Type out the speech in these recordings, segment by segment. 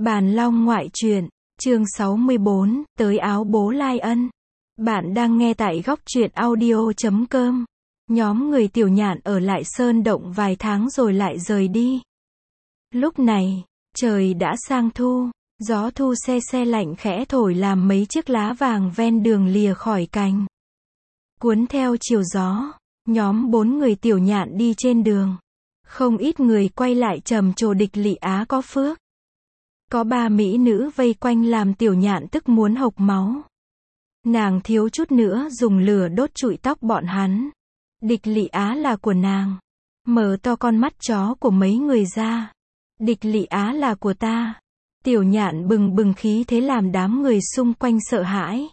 Bàn Long ngoại truyện, chương 64, tới áo bố Lai Ân. Bạn đang nghe tại góc truyện audio.com. Nhóm người Tiểu Nhạn ở lại Sơn Động vài tháng rồi lại rời đi. Lúc này, trời đã sang thu, gió thu se se lạnh khẽ thổi làm mấy chiếc lá vàng ven đường lìa khỏi cành. Cuốn theo chiều gió, nhóm 4 người Tiểu Nhạn đi trên đường. Không ít người quay lại trầm trồ địch Lị Á có phước. Có 3 mỹ nữ vây quanh làm Tiểu Nhạn tức muốn hộc máu. Nàng thiếu chút nữa dùng lửa đốt trụi tóc bọn hắn. Địch Lị Á là của nàng. Mở to con mắt chó của mấy người ra. Địch Lị Á là của ta. Tiểu Nhạn bừng bừng khí thế làm đám người xung quanh sợ hãi.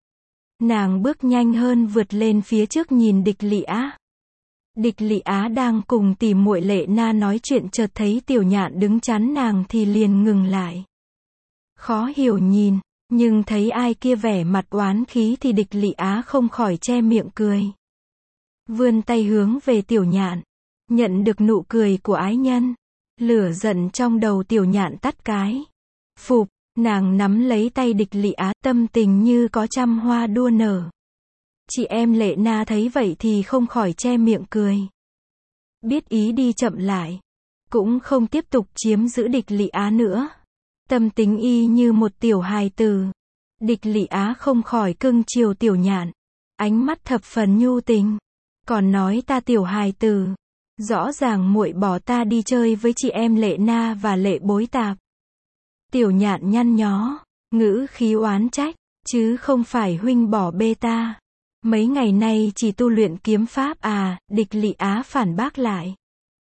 Nàng bước nhanh hơn vượt lên phía trước nhìn địch Lị Á. Địch Lị Á đang cùng tỉ muội Lệ Na nói chuyện chợt thấy Tiểu Nhạn đứng chắn nàng thì liền ngừng lại. Khó hiểu nhìn, nhưng thấy ai kia vẻ mặt oán khí thì địch Lị Á không khỏi che miệng cười. Vươn tay hướng về Tiểu Nhạn, nhận được nụ cười của ái nhân. Lửa giận trong đầu Tiểu Nhạn tắt cái. Phụp, nàng nắm lấy tay địch Lị Á, tâm tình như có trăm hoa đua nở. Chị em Lệ Na thấy vậy thì không khỏi che miệng cười. Biết ý đi chậm lại. Cũng không tiếp tục chiếm giữ địch Lị Á nữa. Tâm tính y như một tiểu hài tử. Địch Lị Á không khỏi cưng chiều Tiểu Nhạn. Ánh mắt thập phần nhu tình. Còn nói ta tiểu hài tử. Rõ ràng muội bỏ ta đi chơi với chị em Lệ Na và Lệ Bối Tạp. Tiểu Nhạn nhăn nhó, ngữ khí oán trách, chứ không phải huynh bỏ bê ta. Mấy ngày nay chỉ tu luyện kiếm pháp à, địch Lị Á phản bác lại.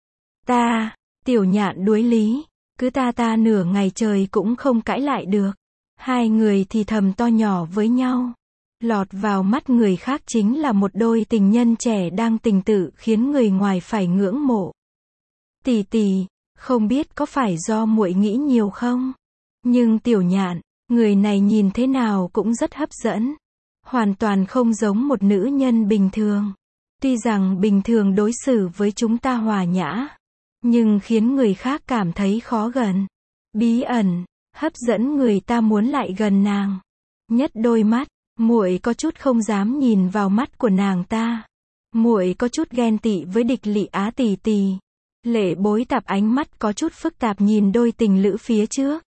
Ta, Tiểu Nhạn đuối lý, cứ ta nửa ngày trời cũng không cãi lại được. Hai người thì thầm to nhỏ với nhau. Lọt vào mắt người khác chính là một đôi tình nhân trẻ đang tình tự khiến người ngoài phải ngưỡng mộ. Tỷ tỷ, không biết có phải do muội nghĩ nhiều không? Nhưng Tiểu Nhạn, người này nhìn thế nào cũng rất hấp dẫn. Hoàn toàn không giống một nữ nhân bình thường. Tuy rằng bình thường đối xử với chúng ta hòa nhã, nhưng khiến người khác cảm thấy khó gần, bí ẩn, hấp dẫn người ta muốn lại gần nàng. Nhất đôi mắt, muội có chút không dám nhìn vào mắt của nàng ta. Muội có chút ghen tị với địch Lị Á tỷ tỷ. Lệ Bối Tạp ánh mắt có chút phức tạp nhìn đôi tình lữ phía trước.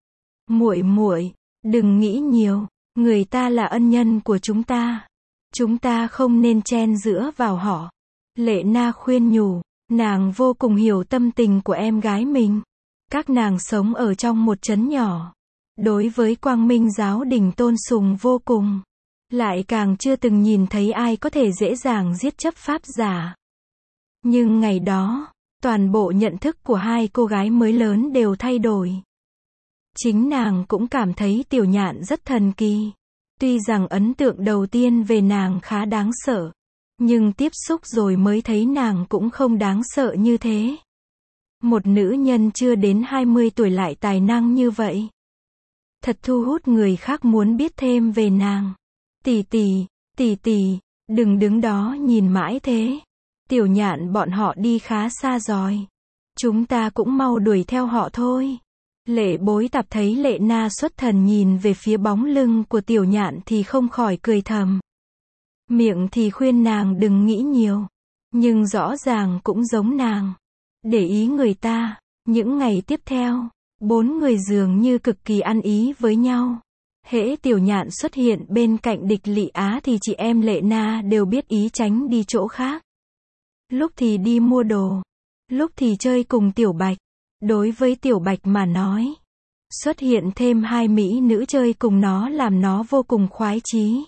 Muội, đừng nghĩ nhiều. Người ta là ân nhân của chúng ta không nên chen giữa vào họ. Lệ Na khuyên nhủ, nàng vô cùng hiểu tâm tình của em gái mình. Các nàng sống ở trong một trấn nhỏ. Đối với Quang Minh giáo đình tôn sùng vô cùng. Lại càng chưa từng nhìn thấy ai có thể dễ dàng giết chấp pháp giả. Nhưng ngày đó, toàn bộ nhận thức của hai cô gái mới lớn đều thay đổi. Chính nàng cũng cảm thấy Tiểu Nhạn rất thần kỳ. Tuy rằng ấn tượng đầu tiên về nàng khá đáng sợ, nhưng tiếp xúc rồi mới thấy nàng cũng không đáng sợ như thế. Một nữ nhân chưa đến 20 tuổi lại tài năng như vậy. Thật thu hút người khác muốn biết thêm về nàng. Tỷ tỷ, đừng đứng đó nhìn mãi thế. Tiểu Nhạn bọn họ đi khá xa rồi. Chúng ta cũng mau đuổi theo họ thôi. Lệ Bối Tạp thấy Lệ Na xuất thần nhìn về phía bóng lưng của Tiểu Nhạn thì không khỏi cười thầm. Miệng thì khuyên nàng đừng nghĩ nhiều. Nhưng rõ ràng cũng giống nàng. Để ý người ta. Những ngày tiếp theo, 4 người dường như cực kỳ ăn ý với nhau. Hễ Tiểu Nhạn xuất hiện bên cạnh địch Lị Á thì chị em Lệ Na đều biết ý tránh đi chỗ khác. Lúc thì đi mua đồ. Lúc thì chơi cùng Tiểu Bạch. Đối với Tiểu Bạch mà nói, xuất hiện thêm 2 mỹ nữ chơi cùng nó làm nó vô cùng khoái chí.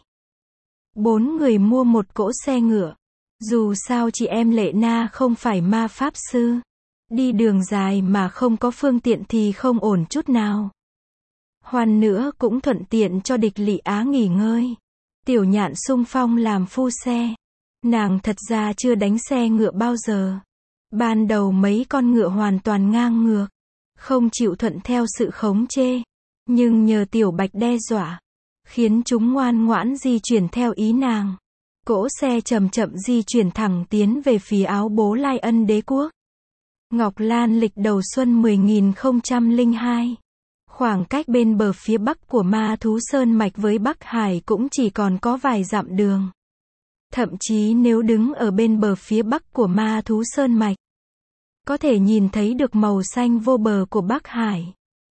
4 người mua một cỗ xe ngựa. Dù sao chị em Lệ Na không phải ma pháp sư. Đi đường dài mà không có phương tiện thì không ổn chút nào. Hoàn nữa cũng thuận tiện cho địch Lị Á nghỉ ngơi. Tiểu Nhạn xung phong làm phu xe. Nàng thật ra chưa đánh xe ngựa bao giờ. Ban đầu mấy con ngựa hoàn toàn ngang ngược, không chịu thuận theo sự khống chế. Nhưng nhờ Tiểu Bạch đe dọa, khiến chúng ngoan ngoãn di chuyển theo ý nàng. Cỗ xe chậm chậm di chuyển thẳng tiến về phía áo bố Lai Ân đế quốc. Ngọc Lan lịch đầu xuân 10.002. Khoảng cách bên bờ phía bắc của Ma Thú Sơn Mạch với Bắc Hải cũng chỉ còn có vài dặm đường. Thậm chí nếu đứng ở bên bờ phía bắc của Ma Thú Sơn Mạch, có thể nhìn thấy được màu xanh vô bờ của Bắc Hải.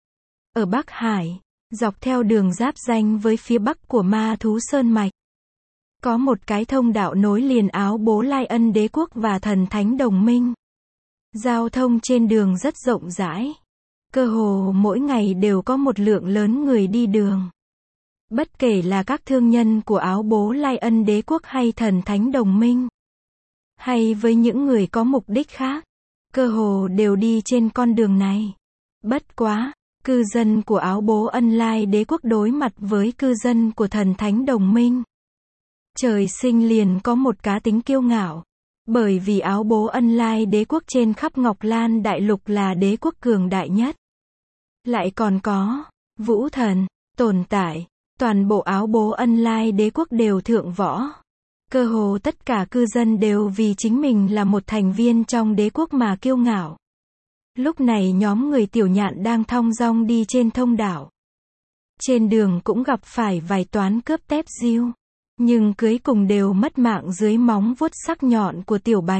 Ở Bắc Hải, dọc theo đường giáp ranh với phía bắc của Ma Thú Sơn Mạch, có một cái thông đạo nối liền Áo Bố Lai Ân Đế quốc và Thần Thánh Đồng Minh. Giao thông trên đường rất rộng rãi. Cơ hồ mỗi ngày đều có một lượng lớn người đi đường. Bất kể là các thương nhân của Áo Bố Lai Ân Đế quốc hay Thần Thánh Đồng Minh, hay với những người có mục đích khác, cơ hồ đều đi trên con đường này. Bất quá, cư dân của Áo Bố Ân Lai Đế quốc đối mặt với cư dân của Thần Thánh Đồng Minh, trời sinh liền có một cá tính kiêu ngạo. Bởi vì Áo Bố Ân Lai Đế quốc trên khắp Ngọc Lan Đại Lục là đế quốc cường đại nhất. Lại còn có Vũ Thần tồn tại. Toàn bộ Áo Bố Ân Lai Đế quốc đều thượng võ. Cơ hồ tất cả cư dân đều vì chính mình là một thành viên trong đế quốc mà kiêu ngạo. Lúc này nhóm người Tiểu Nhạn đang thong dong đi trên thông đảo. Trên đường cũng gặp phải vài toán cướp tép diêu, nhưng cuối cùng đều mất mạng dưới móng vuốt sắc nhọn của Tiểu Bạch.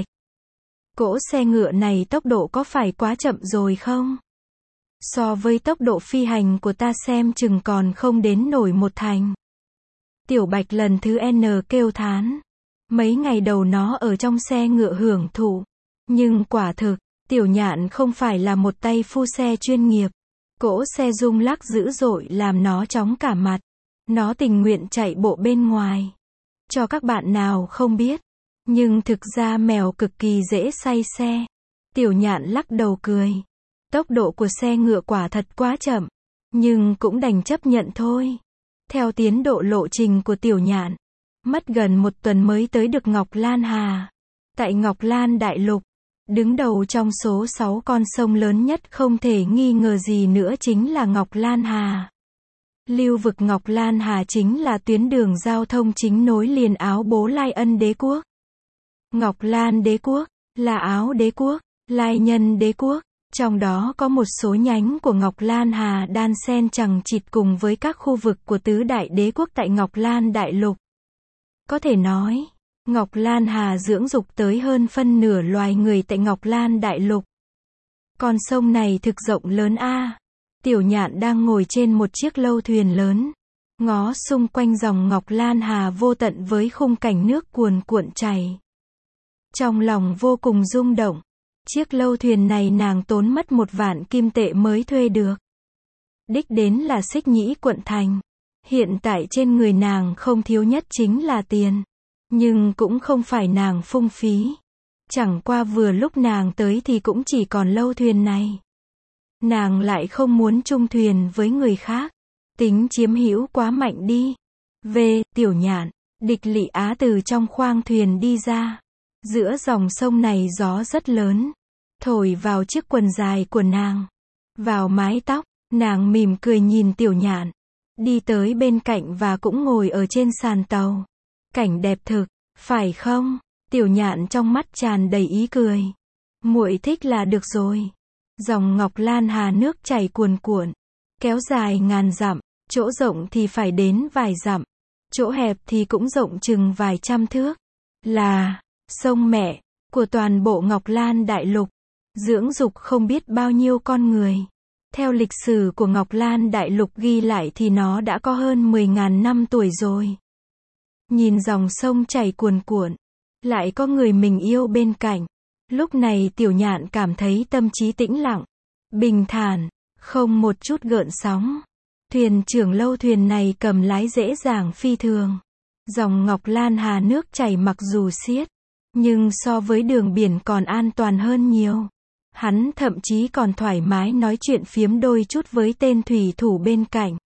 Cỗ xe ngựa này tốc độ có phải quá chậm rồi không? So với tốc độ phi hành của ta xem chừng còn không đến nổi một thành. Tiểu Bạch lần thứ N kêu thán. Mấy ngày đầu nó ở trong xe ngựa hưởng thụ. Nhưng quả thực, Tiểu Nhạn không phải là một tay phu xe chuyên nghiệp. Cỗ xe rung lắc dữ dội làm nó chóng cả mặt. Nó tình nguyện chạy bộ bên ngoài. Cho các bạn nào không biết. Nhưng thực ra mèo cực kỳ dễ say xe. Tiểu Nhạn lắc đầu cười. Tốc độ của xe ngựa quả thật quá chậm. Nhưng cũng đành chấp nhận thôi. Theo tiến độ lộ trình của Tiểu Nhạn, mất gần một tuần mới tới được Ngọc Lan Hà. Tại Ngọc Lan Đại Lục, đứng đầu trong số 6 con sông lớn nhất không thể nghi ngờ gì nữa chính là Ngọc Lan Hà. Lưu vực Ngọc Lan Hà chính là tuyến đường giao thông chính nối liền Áo Bố Lai Ân Đế quốc, Ngọc Lan Đế quốc, La Áo Đế quốc, Lai Nhân Đế quốc. Trong đó có một số nhánh của Ngọc Lan Hà đan xen chằng chịt cùng với các khu vực của tứ đại đế quốc tại Ngọc Lan Đại Lục. Có thể nói, Ngọc Lan Hà dưỡng dục tới hơn phân nửa loài người tại Ngọc Lan Đại Lục. Con sông này thực rộng lớn a. Tiểu Nhạn đang ngồi trên một chiếc lâu thuyền lớn, ngó xung quanh dòng Ngọc Lan Hà vô tận với khung cảnh nước cuồn cuộn chảy. Trong lòng vô cùng rung động. Chiếc lâu thuyền này nàng tốn mất 1 vạn kim tệ mới thuê được. Đích đến là Xích Nhĩ quận thành. Hiện tại trên người nàng không thiếu nhất chính là tiền. Nhưng cũng không phải nàng phung phí. Chẳng qua vừa lúc nàng tới thì cũng chỉ còn lâu thuyền này. Nàng lại không muốn chung thuyền với người khác. Tính chiếm hữu quá mạnh đi. Về, Tiểu Nhạn, Địch Lị Á từ trong khoang thuyền đi ra. Giữa dòng sông này gió rất lớn, thổi vào chiếc quần dài của nàng, vào mái tóc. Nàng mỉm cười nhìn Tiểu Nhạn, đi tới bên cạnh và cũng ngồi ở trên sàn tàu. Cảnh đẹp thực, phải không? Tiểu Nhạn trong mắt tràn đầy ý cười. Muội thích là được rồi. Dòng Ngọc Lan Hà nước chảy cuồn cuộn, kéo dài ngàn dặm, chỗ rộng thì phải đến vài dặm, chỗ hẹp thì cũng rộng chừng vài trăm thước. Là sông mẹ của toàn bộ Ngọc Lan Đại Lục, dưỡng dục không biết bao nhiêu con người. Theo lịch sử của Ngọc Lan Đại Lục ghi lại thì nó đã có hơn 10.000 năm tuổi rồi. Nhìn dòng sông chảy cuồn cuộn, lại có người mình yêu bên cạnh. Lúc này Tiểu Nhạn cảm thấy tâm trí tĩnh lặng, bình thản, không một chút gợn sóng. Thuyền trưởng lâu thuyền này cầm lái dễ dàng phi thường. Dòng Ngọc Lan Hà nước chảy mặc dù xiết, nhưng so với đường biển còn an toàn hơn nhiều. Hắn thậm chí còn thoải mái nói chuyện phiếm đôi chút với tên thủy thủ bên cạnh.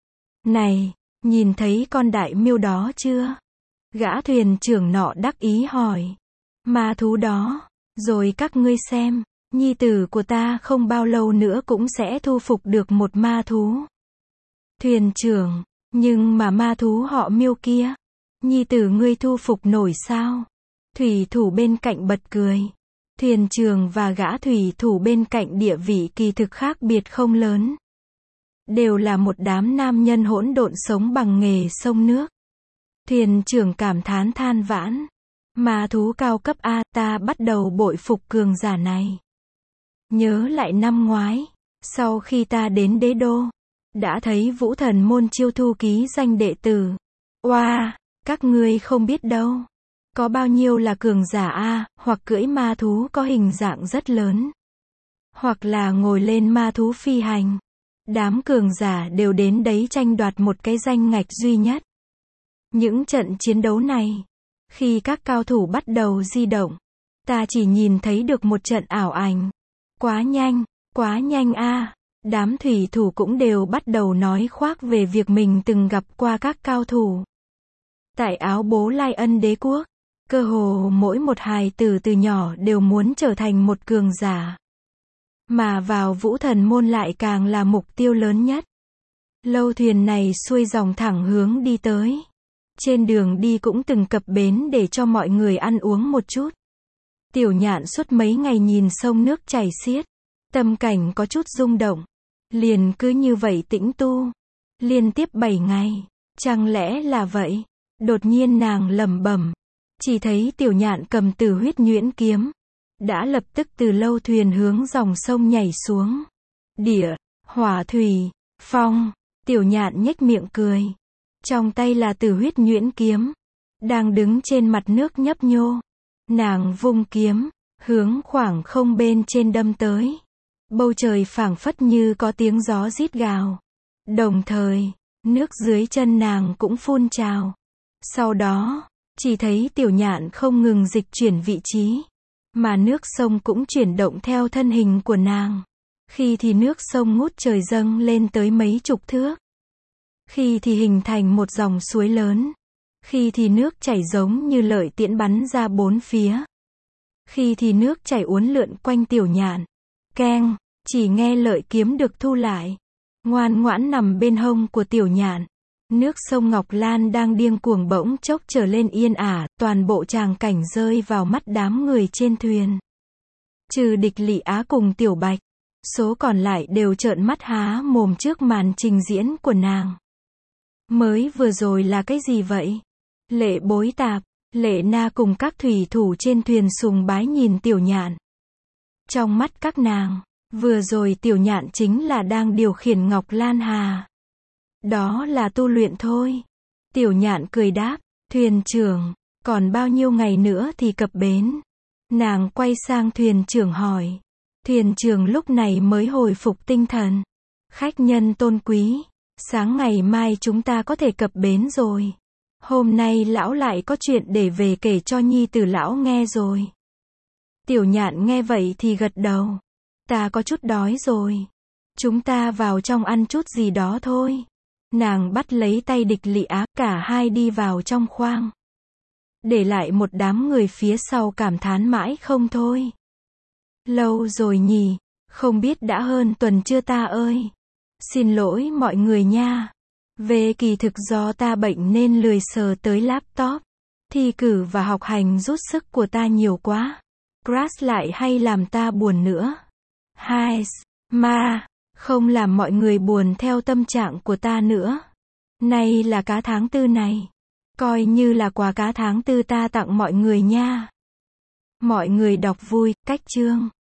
Này, nhìn thấy con đại miêu đó chưa? Gã thuyền trưởng nọ đắc ý hỏi. Ma thú đó. Rồi các ngươi xem, nhi tử của ta không bao lâu nữa cũng sẽ thu phục được một ma thú. Thuyền trưởng, nhưng mà ma thú họ Miêu kia, nhi tử ngươi thu phục nổi sao? Thủy thủ bên cạnh bật cười. Thuyền trưởng và gã thủy thủ bên cạnh địa vị kỳ thực khác biệt không lớn. đều là một đám nam nhân hỗn độn sống bằng nghề xông nước. Thuyền trưởng cảm thán than vãn. Ma thú cao cấp A, ta bắt đầu bội phục cường giả này. Nhớ lại năm ngoái, sau khi ta đến đế đô, đã thấy Vũ Thần môn chiêu thu ký danh đệ tử. Oa, các ngươi không biết đâu. Có bao nhiêu là cường giả A, hoặc cưỡi ma thú có hình dạng rất lớn, hoặc là ngồi lên ma thú phi hành. Đám cường giả đều đến đấy tranh đoạt một cái danh ngạch duy nhất. Những trận chiến đấu này, khi các cao thủ bắt đầu di động, ta chỉ nhìn thấy được một trận ảo ảnh. Quá nhanh a. Đám thủy thủ cũng đều bắt đầu nói khoác về việc mình từng gặp qua các cao thủ. Tại Áo Bố Lai Ân đế quốc, cơ hồ mỗi một hài tử từ nhỏ đều muốn trở thành một cường giả. Mà vào Vũ Thần môn lại càng là mục tiêu lớn nhất. Lâu thuyền này xuôi dòng thẳng hướng đi tới. Trên đường đi cũng từng cập bến để cho mọi người ăn uống một chút. Tiểu Nhạn suốt mấy ngày nhìn sông nước chảy xiết, tâm cảnh có chút rung động. Liền cứ như vậy tĩnh tu, liên tiếp 7 ngày, chẳng lẽ là vậy? Đột nhiên nàng lẩm bẩm, chỉ thấy Tiểu Nhạn cầm Tử Huyết Nhuyễn kiếm, đã lập tức từ lâu thuyền hướng dòng sông nhảy xuống. Địa, hỏa thủy, phong, Tiểu Nhạn nhếch miệng cười. Trong tay là Tử Huyết Nhuyễn kiếm, đang đứng trên mặt nước nhấp nhô. Nàng vung kiếm, hướng khoảng không bên trên đâm tới. Bầu trời phảng phất như có tiếng gió rít gào. Đồng thời, nước dưới chân nàng cũng phun trào. Sau đó, chỉ thấy Tiểu Nhạn không ngừng dịch chuyển vị trí, mà nước sông cũng chuyển động theo thân hình của nàng. Khi thì nước sông ngút trời dâng lên tới mấy chục thước. Khi thì hình thành một dòng suối lớn. Khi thì nước chảy giống như lợi tiễn bắn ra bốn phía. Khi thì nước chảy uốn lượn quanh Tiểu Nhạn. Keng, chỉ nghe lợi kiếm được thu lại. Ngoan ngoãn nằm bên hông của Tiểu Nhạn. Nước sông Ngọc Lan đang điên cuồng bỗng chốc trở lên yên ả, toàn bộ tràng cảnh rơi vào mắt đám người trên thuyền. Trừ Địch Lị Á cùng Tiểu Bạch, số còn lại đều trợn mắt há mồm trước màn trình diễn của nàng. Mới vừa rồi là cái gì vậy? Lệ Bối Tạp, Lệ Na cùng các thủy thủ trên thuyền sùng bái nhìn Tiểu Nhạn. Trong mắt các nàng, vừa rồi Tiểu Nhạn chính là đang điều khiển Ngọc Lan Hà. Đó là tu luyện thôi. Tiểu Nhạn cười đáp, thuyền trưởng, còn bao nhiêu ngày nữa thì cập bến? Nàng quay sang thuyền trưởng hỏi. Thuyền trưởng lúc này mới hồi phục tinh thần. Khách nhân tôn quý, sáng ngày mai chúng ta có thể cập bến rồi. Hôm nay lão lại có chuyện để về kể cho nhi tử lão nghe rồi. Tiểu Nhạn nghe vậy thì gật đầu. Ta có chút đói rồi. Chúng ta vào trong ăn chút gì đó thôi. Nàng bắt lấy tay Địch Lị Á, cả hai đi vào trong khoang. Để lại một đám người phía sau cảm thán mãi không thôi. Lâu rồi nhỉ, không biết đã hơn tuần chưa ta ơi. Xin lỗi mọi người nha. Về kỳ thực do ta bệnh nên lười sờ tới laptop. Thi cử và học hành rút sức của ta nhiều quá. Crash lại hay làm ta buồn nữa. Hai, ma, không làm mọi người buồn theo tâm trạng của ta nữa. Nay là cá tháng tư này. Coi như là quà cá tháng tư ta tặng mọi người nha. Mọi người đọc vui, cách chương.